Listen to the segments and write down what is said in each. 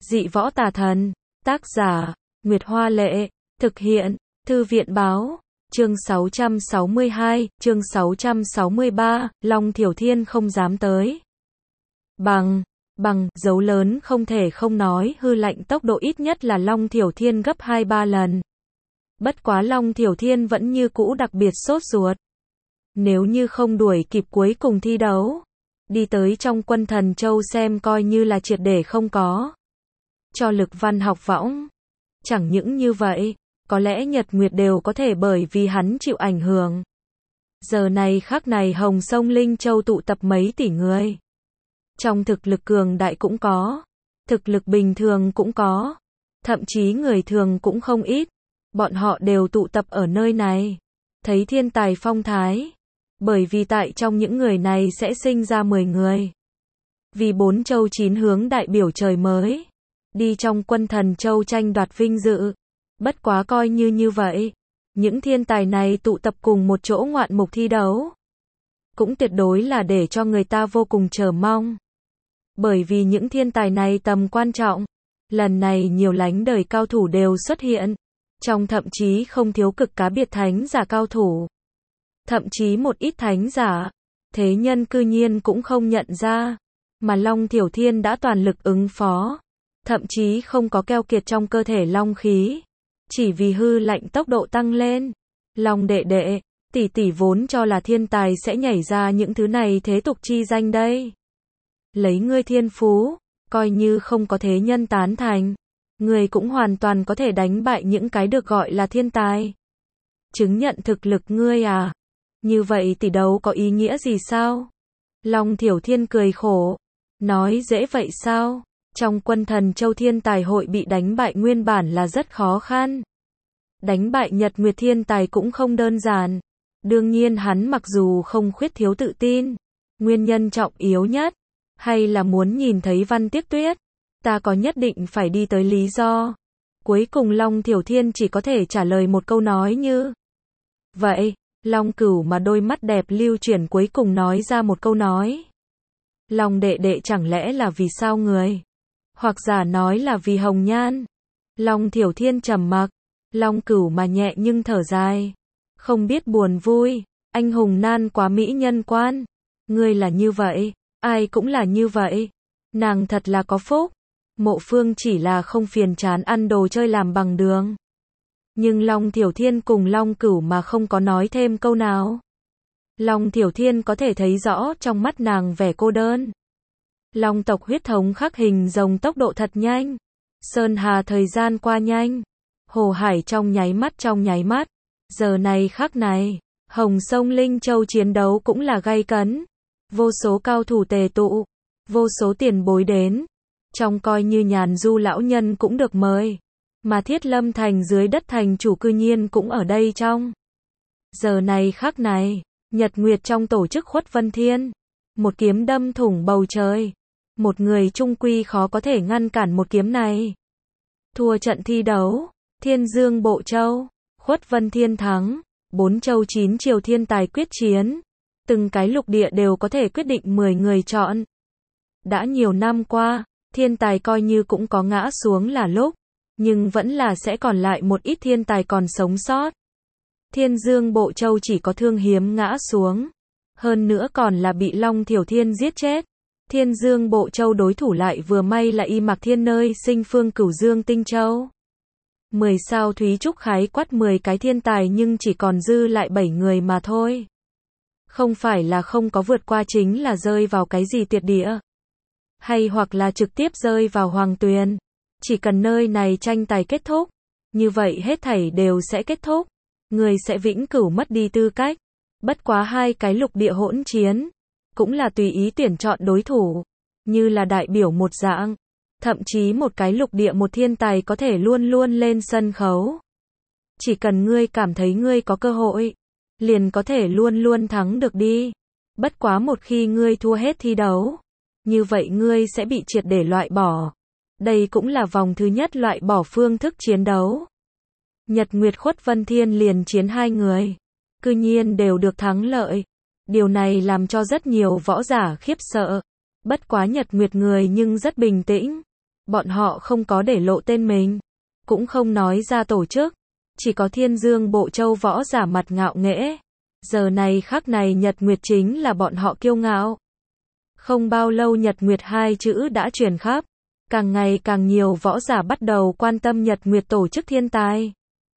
Dị võ tà thần. Tác giả, Nguyệt Hoa Lệ. Thực hiện, Thư viện Báo. Chương 662, chương 663, Long Thiểu Thiên không dám tới. Bằng, dấu lớn không thể không nói, hư lạnh tốc độ ít nhất là Long Thiểu Thiên gấp 2-3 lần. Bất quá Long Thiểu Thiên vẫn như cũ đặc biệt sốt ruột. Nếu như không đuổi kịp cuối cùng thi đấu, đi tới trong Quân Thần Châu xem coi như là triệt để không có cho Lực Văn học võng. Chẳng những như vậy, có lẽ Nhật Nguyệt đều có thể bởi vì hắn chịu ảnh hưởng. Giờ này khắc này Hồng Sông Linh Châu tụ tập mấy tỷ người. Trong thực lực cường đại cũng có, thực lực bình thường cũng có, thậm chí người thường cũng không ít. Bọn họ đều tụ tập ở nơi này, thấy thiên tài phong thái. Bởi vì tại trong những người này sẽ sinh ra 10 người. Vì 4 châu 9 hướng đại biểu trời mới, đi trong Quân Thần Châu tranh đoạt vinh dự. Bất quá coi như vậy, những thiên tài này tụ tập cùng một chỗ ngoạn mục thi đấu, cũng tuyệt đối là để cho người ta vô cùng chờ mong. Bởi vì những thiên tài này tầm quan trọng, lần này nhiều lánh đời cao thủ đều xuất hiện, trong thậm chí không thiếu cực cá biệt thánh giả cao thủ. Thậm chí một ít thánh giả, thế nhân cư nhiên cũng không nhận ra, mà Long Thiểu Thiên đã toàn lực ứng phó, thậm chí không có keo kiệt trong cơ thể long khí, chỉ vì hư lạnh tốc độ tăng lên. Long đệ đệ, tỷ tỷ vốn cho là thiên tài sẽ nhảy ra những thứ này thế tục chi danh đây. Lấy ngươi thiên phú, coi như không có thế nhân tán thành, ngươi cũng hoàn toàn có thể đánh bại những cái được gọi là thiên tài. Chứng nhận thực lực ngươi à? Như vậy tỷ đấu có ý nghĩa gì sao? Long Thiểu Thiên cười khổ, nói dễ vậy sao? Trong Quân Thần Châu thiên tài hội bị đánh bại nguyên bản là rất khó khăn. Đánh bại Nhật Nguyệt thiên tài cũng không đơn giản. Đương nhiên hắn mặc dù không khuyết thiếu tự tin, nguyên nhân trọng yếu nhất, hay là muốn nhìn thấy Văn Tiếc Tuyết. Ta có nhất định phải đi tới lý do. Cuối cùng Long Thiểu Thiên chỉ có thể trả lời một câu nói như vậy. Long Cửu mà đôi mắt đẹp lưu chuyển cuối cùng nói ra một câu nói. Long đệ đệ chẳng lẽ là vì sao người? Hoặc giả nói là vì hồng nhan. Long Thiểu Thiên trầm mặc. Long Cửu mà nhẹ nhưng thở dài. Không biết buồn vui, anh hùng nan quá mỹ nhân quan. Ngươi là như vậy, ai cũng là như vậy. Nàng thật là có phúc. Mộ Phương chỉ là không phiền chán ăn đồ chơi làm bằng đường. Nhưng Long Thiểu Thiên cùng Long Cửu mà không có nói thêm câu nào. Long Thiểu Thiên có thể thấy rõ trong mắt nàng vẻ cô đơn. Long tộc huyết thống khắc hình rồng tốc độ thật nhanh. Sơn hà thời gian qua nhanh. Hồ hải trong nháy mắt. Giờ này khắc này, Hồng Sông Linh Châu chiến đấu cũng là gay cấn. Vô số cao thủ tề tụ, vô số tiền bối đến. Trong coi như Nhàn Du lão nhân cũng được mời. Mà Thiết Lâm thành dưới đất thành chủ cư nhiên cũng ở đây trong. Giờ này khắc này, Nhật Nguyệt trong tổ chức Khuất Vân Thiên. Một kiếm đâm thủng bầu trời. Một người trung quy khó có thể ngăn cản một kiếm này. Thua trận thi đấu, Thiên Dương Bộ Châu, Khuất Vân Thiên thắng. 4 châu 9 triều thiên tài quyết chiến. Từng cái lục địa đều có thể quyết định 10 người chọn. Đã nhiều năm qua, thiên tài coi như cũng có ngã xuống là lúc. Nhưng vẫn là sẽ còn lại một ít thiên tài còn sống sót. Thiên Dương Bộ Châu chỉ có Thương Hiếm ngã xuống. Hơn nữa còn là bị Long Thiểu Thiên giết chết. Thiên Dương Bộ Châu đối thủ lại vừa may là Y Mạc Thiên nơi sinh phương Cửu Dương Tinh Châu. 10 sao Thúy Trúc khái quát 10 cái thiên tài nhưng chỉ còn dư lại 7 người mà thôi. Không phải là không có vượt qua chính là rơi vào cái gì tuyệt địa. Hay hoặc là trực tiếp rơi vào Hoàng Tuyền. Chỉ cần nơi này tranh tài kết thúc, như vậy hết thảy đều sẽ kết thúc. Người sẽ vĩnh cửu mất đi tư cách. Bất quá hai cái lục địa hỗn chiến, cũng là tùy ý tuyển chọn đối thủ, như là đại biểu một dạng. Thậm chí một cái lục địa một thiên tài có thể luôn luôn lên sân khấu. Chỉ cần ngươi cảm thấy ngươi có cơ hội, liền có thể luôn luôn thắng được đi. Bất quá một khi ngươi thua hết thi đấu, như vậy ngươi sẽ bị triệt để loại bỏ. Đây cũng là vòng thứ nhất loại bỏ phương thức chiến đấu. Nhật Nguyệt Khuất Vân Thiên liền chiến 2 người, cư nhiên đều được thắng lợi. Điều này làm cho rất nhiều võ giả khiếp sợ. Bất quá Nhật Nguyệt người nhưng rất bình tĩnh. Bọn họ không có để lộ tên mình, cũng không nói ra tổ chức, chỉ có Thiên Dương Bộ Châu võ giả mặt ngạo nghễ. Giờ này khắc này Nhật Nguyệt chính là bọn họ kiêu ngạo. Không bao lâu Nhật Nguyệt hai chữ đã truyền khắp, càng ngày càng nhiều võ giả bắt đầu quan tâm Nhật Nguyệt tổ chức thiên tài.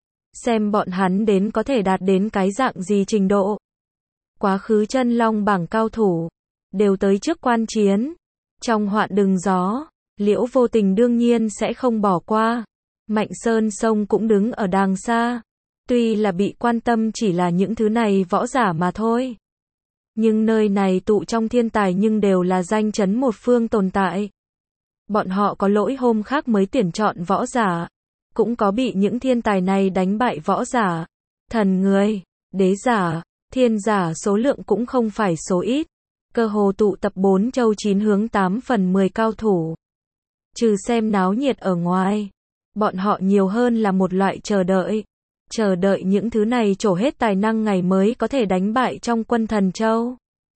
Xem bọn hắn đến có thể đạt đến cái dạng gì trình độ. Quá khứ chân long bảng cao thủ, đều tới trước quan chiến. Trong hoạn đường gió, Liễu Vô Tình đương nhiên sẽ không bỏ qua. Mạnh Sơn Sông cũng đứng ở đàng xa. Tuy là bị quan tâm chỉ là những thứ này võ giả mà thôi. Nhưng nơi này tụ trong thiên tài nhưng đều là danh chấn một phương tồn tại. Bọn họ có lỗi hôm khác mới tuyển chọn võ giả. Cũng có bị những thiên tài này đánh bại võ giả. Thần người, đế giả, thiên giả số lượng cũng không phải số ít. Cơ hồ tụ tập 4 châu 9 hướng 8 phần 10 cao thủ. Trừ xem náo nhiệt ở ngoài, bọn họ nhiều hơn là một loại chờ đợi. Chờ đợi những thứ này trổ hết tài năng ngày mới có thể đánh bại trong quân thần châu.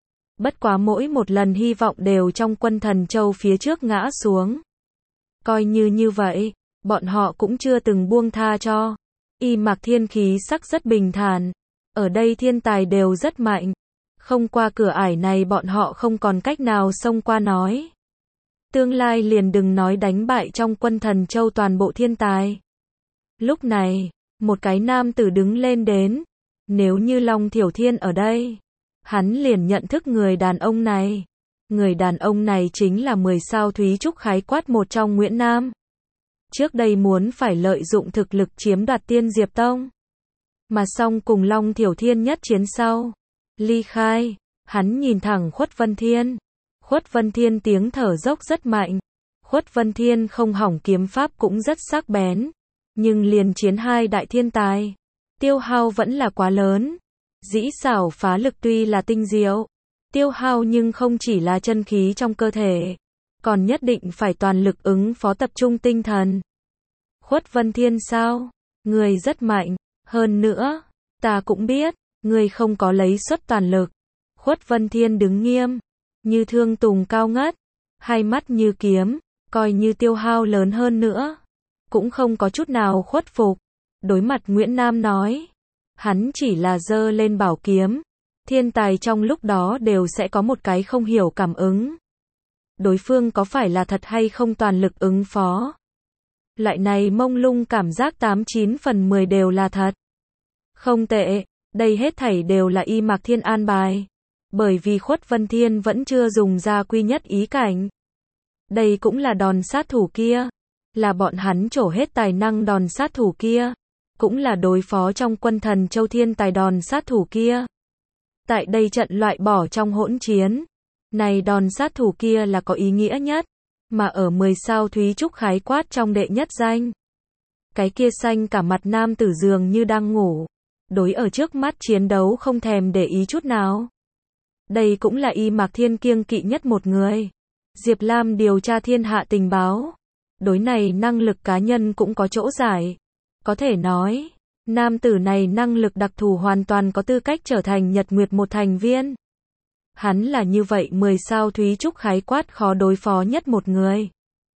Bất quá mỗi một lần hy vọng đều trong quân thần châu phía trước ngã xuống. Coi như vậy, bọn họ cũng chưa từng buông tha cho. Y Mạc Thiên khí sắc rất bình thản. Ở đây thiên tài đều rất mạnh. Không qua cửa ải này bọn họ không còn cách nào xông qua nói. Tương lai liền đừng nói đánh bại trong quân thần châu toàn bộ thiên tài. Lúc này, một cái nam tử đứng lên đến. Nếu như Long Thiểu Thiên ở đây, hắn liền nhận thức người đàn ông này. Người đàn ông này chính là 10 sao Thúy Trúc khái quát một trong Nguyễn Nam. Trước đây muốn phải lợi dụng thực lực chiếm đoạt Tiên Diệp Tông. Mà xong cùng Long Thiểu Thiên nhất chiến sau. Ly khai, hắn nhìn thẳng Khuất Vân Thiên. Khuất Vân Thiên tiếng thở dốc rất mạnh. Khuất Vân Thiên không hỏng kiếm pháp cũng rất sắc bén. Nhưng liền chiến hai đại thiên tài, tiêu hao vẫn là quá lớn. Dĩ xảo phá lực tuy là tinh diệu, tiêu hao nhưng không chỉ là chân khí trong cơ thể, còn nhất định phải toàn lực ứng phó tập trung tinh thần. Khuất Vân Thiên sao? Người rất mạnh, hơn nữa, ta cũng biết, người không có lấy xuất toàn lực. Khuất Vân Thiên đứng nghiêm, như thương tùng cao ngất, hai mắt như kiếm, coi như tiêu hao lớn hơn nữa, cũng không có chút nào khuất phục. Đối mặt Nguyễn Nam nói, hắn chỉ là giơ lên bảo kiếm, thiên tài trong lúc đó đều sẽ có một cái không hiểu cảm ứng. Đối phương có phải là thật hay không toàn lực ứng phó. Loại này mông lung cảm giác 89 phần 10 đều là thật. Không tệ, đây hết thảy đều là Y Mạc Thiên an bài. Bởi vì Khuất Vân Thiên vẫn chưa dùng ra quy nhất ý cảnh. Đây cũng là đòn sát thủ kia. Là bọn hắn trổ hết tài năng đòn sát thủ kia. Cũng là đối phó trong quân thần châu thiên tài đòn sát thủ kia. Tại đây trận loại bỏ trong hỗn chiến. Này đòn sát thủ kia là có ý nghĩa nhất. Mà ở 10 sao Thúy Trúc khái quát trong đệ nhất danh. Cái kia xanh cả mặt nam tử dường như đang ngủ. Đối ở trước mắt chiến đấu không thèm để ý chút nào. Đây cũng là Y Mạc Thiên kiêng kỵ nhất một người. Diệp Lam điều tra thiên hạ tình báo. Đối này năng lực cá nhân cũng có chỗ giải. Có thể nói, nam tử này năng lực đặc thù hoàn toàn có tư cách trở thành Nhật Nguyệt một thành viên. Hắn là như vậy 10 sao Thúy Trúc khái quát khó đối phó nhất một người.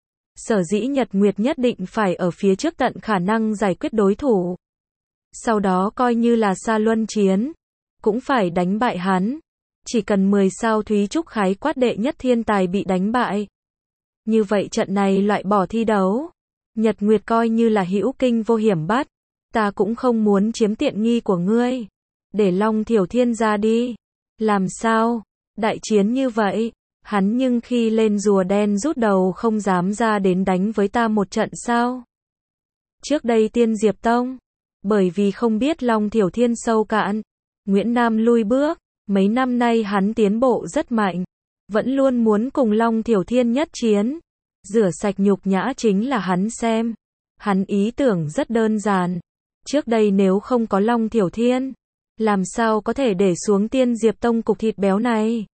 Sở dĩ Nhật Nguyệt nhất định phải ở phía trước tận khả năng giải quyết đối thủ. Sau đó coi như là xa luân chiến, cũng phải đánh bại hắn. Chỉ cần 10 sao Thúy Trúc khái quát đệ nhất thiên tài bị đánh bại. Như vậy trận này loại bỏ thi đấu. Nhật Nguyệt coi như là hữu kinh vô hiểm bắt. Ta cũng không muốn chiếm tiện nghi của ngươi. Để Long Thiểu Thiên ra đi. Làm sao? Đại chiến như vậy, hắn nhưng khi lên rùa đen rút đầu không dám ra đến đánh với ta một trận sao? Trước đây Tiên Diệp Tông, bởi vì không biết Long Thiểu Thiên sâu cạn, Nguyễn Nam lui bước, mấy năm nay hắn tiến bộ rất mạnh, vẫn luôn muốn cùng Long Thiểu Thiên nhất chiến, rửa sạch nhục nhã chính là hắn xem. Hắn ý tưởng rất đơn giản, trước đây nếu không có Long Thiểu Thiên, làm sao có thể để xuống Tiên Diệp Tông cục thịt béo này.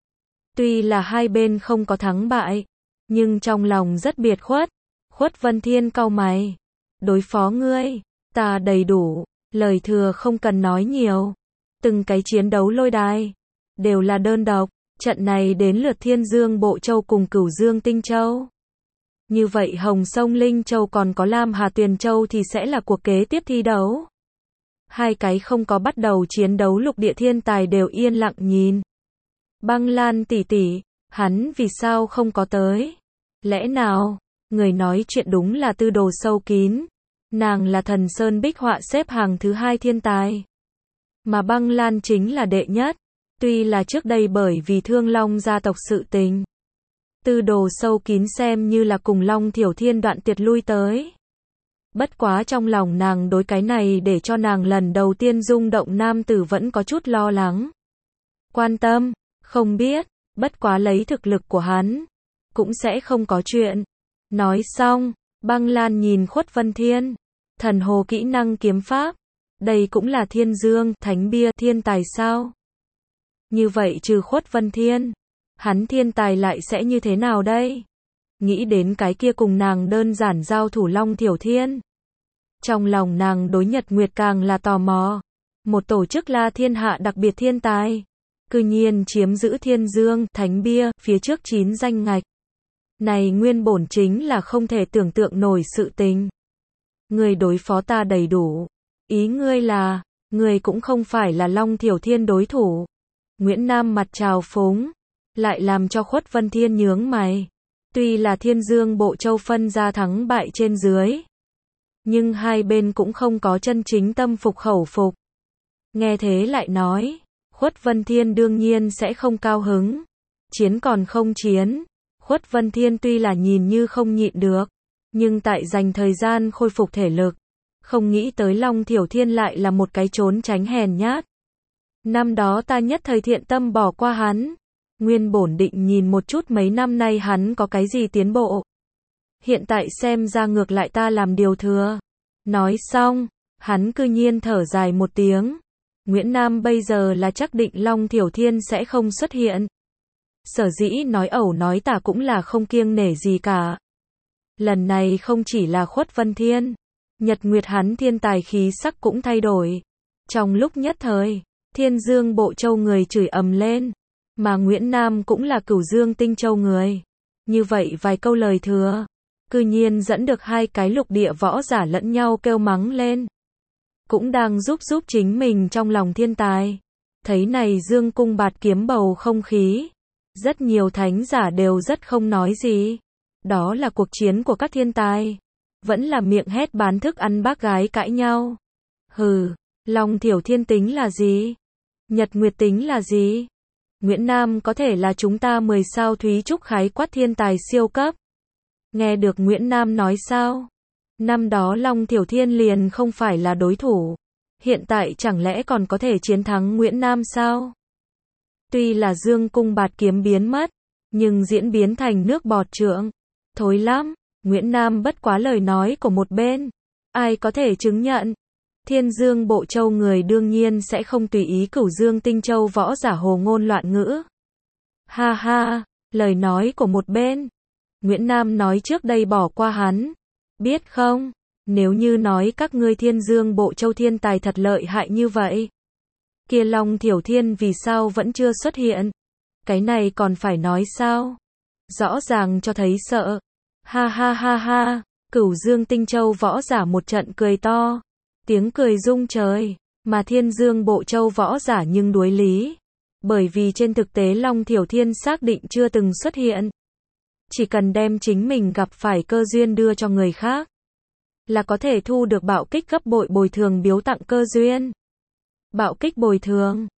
Tuy là hai bên không có thắng bại, nhưng trong lòng rất biệt khuất. Khuất Vân Thiên cau mày. Đối phó ngươi, ta đầy đủ, lời thừa không cần nói nhiều. Từng cái chiến đấu lôi đài, đều là đơn độc. Trận này đến lượt Thiên Dương Bộ Châu cùng Cửu Dương Tinh Châu. Như vậy Hồng Sông Linh Châu còn có Lam Hà Tuyền Châu thì sẽ là cuộc kế tiếp thi đấu. Hai cái không có bắt đầu chiến đấu lục địa thiên tài đều yên lặng nhìn. Băng Lan tỷ tỷ, hắn vì sao không có tới? Lẽ nào, người nói chuyện đúng là tư đồ sâu kín. Nàng là Thần Sơn bích họa xếp hàng thứ 2 thiên tài. Mà Băng Lan chính là đệ nhất. Tuy là trước đây bởi vì Thương Long gia tộc sự tình. Tư đồ sâu kín xem như là cùng Long Thiểu Thiên đoạn tuyệt lui tới. Bất quá trong lòng nàng đối cái này để cho nàng lần đầu tiên rung động nam tử vẫn có chút lo lắng. Quan tâm, không biết, bất quá lấy thực lực của hắn, cũng sẽ không có chuyện. Nói xong, Băng Lan nhìn Khuất Vân Thiên, thần hồ kỹ năng kiếm pháp, đây cũng là Thiên Dương, Thánh Bia, thiên tài sao? Như vậy trừ Khuất Vân Thiên, hắn thiên tài lại sẽ như thế nào đây? Nghĩ đến cái kia cùng nàng đơn giản giao thủ Long Thiểu Thiên. Trong lòng nàng đối Nhật Nguyệt càng là tò mò. Một tổ chức La Thiên Hạ đặc biệt thiên tài. Cư nhiên chiếm giữ Thiên Dương, Thánh Bia, phía trước 9 danh ngạch. Này nguyên bổn chính là không thể tưởng tượng nổi sự tình. Người đối phó ta đầy đủ. Ý ngươi là, người cũng không phải là Long Thiểu Thiên đối thủ. Nguyễn Nam mặt trào phúng, lại làm cho Khuất Vân Thiên nhướng mày. Tuy là Thiên Dương Bộ Châu phân ra thắng bại trên dưới, nhưng hai bên cũng không có chân chính tâm phục khẩu phục. Nghe thế lại nói, Khuất Vân Thiên đương nhiên sẽ không cao hứng. Chiến còn không chiến. Khuất Vân Thiên tuy là nhìn như không nhịn được, nhưng tại dành thời gian khôi phục thể lực. Không nghĩ tới Long Thiểu Thiên lại là một cái trốn tránh hèn nhát. Năm đó ta nhất thời thiện tâm bỏ qua hắn. Nguyên bổn định nhìn một chút mấy năm nay hắn có cái gì tiến bộ. Hiện tại xem ra ngược lại ta làm điều thừa. Nói xong, hắn cư nhiên thở dài một tiếng. Nguyễn Nam bây giờ là chắc định Long Thiểu Thiên sẽ không xuất hiện. Sở dĩ nói ẩu nói tả cũng là không kiêng nể gì cả. Lần này không chỉ là Khuất Vân Thiên, Nhật Nguyệt hắn thiên tài khí sắc cũng thay đổi. Trong lúc nhất thời, Thiên Dương Bộ Châu người chửi ầm lên, mà Nguyễn Nam cũng là Cửu Dương Tinh Châu người. Như vậy vài câu lời thừa, cư nhiên dẫn được hai cái lục địa võ giả lẫn nhau kêu mắng lên. Cũng đang giúp chính mình trong lòng thiên tài. Thấy này Dương Cung Bạt Kiếm bầu không khí. Rất nhiều thánh giả đều rất không nói gì. Đó là cuộc chiến của các thiên tài. Vẫn là miệng hét bán thức ăn bác gái cãi nhau. Hừ, Long Thiểu Thiên tính là gì? Nhật Nguyệt tính là gì? Nguyễn Nam có thể là chúng ta 10 sao Thúy Trúc khái quát thiên tài siêu cấp. Nghe được Nguyễn Nam nói sao? Năm đó Long Thiểu Thiên liền không phải là đối thủ. Hiện tại chẳng lẽ còn có thể chiến thắng Nguyễn Nam sao? Tuy là Dương Cung Bạt Kiếm biến mất, nhưng diễn biến thành nước bọt trượng. Thối lắm, Nguyễn Nam bất quá lời nói của một bên. Ai có thể chứng nhận? Thiên Dương Bộ Châu người đương nhiên sẽ không tùy ý Cửu Dương Tinh Châu võ giả hồ ngôn loạn ngữ. Ha ha, lời nói của một bên. Nguyễn Nam nói trước đây bỏ qua hắn. Biết không, nếu như nói các ngươi Thiên Dương Bộ Châu thiên tài thật lợi hại như vậy, kia Long Thiểu Thiên vì sao vẫn chưa xuất hiện? Cái này còn phải nói sao? Rõ ràng cho thấy sợ. Ha ha ha ha, Cửu Dương Tinh Châu võ giả một trận cười to. Tiếng cười rung trời, mà Thiên Dương Bộ Châu võ giả nhưng đuối lý. Bởi vì trên thực tế Long Thiểu Thiên xác định chưa từng xuất hiện. Chỉ cần đem chính mình gặp phải cơ duyên đưa cho người khác, là có thể thu được bạo kích gấp bội bồi thường biếu tặng cơ duyên. Bạo kích bồi thường,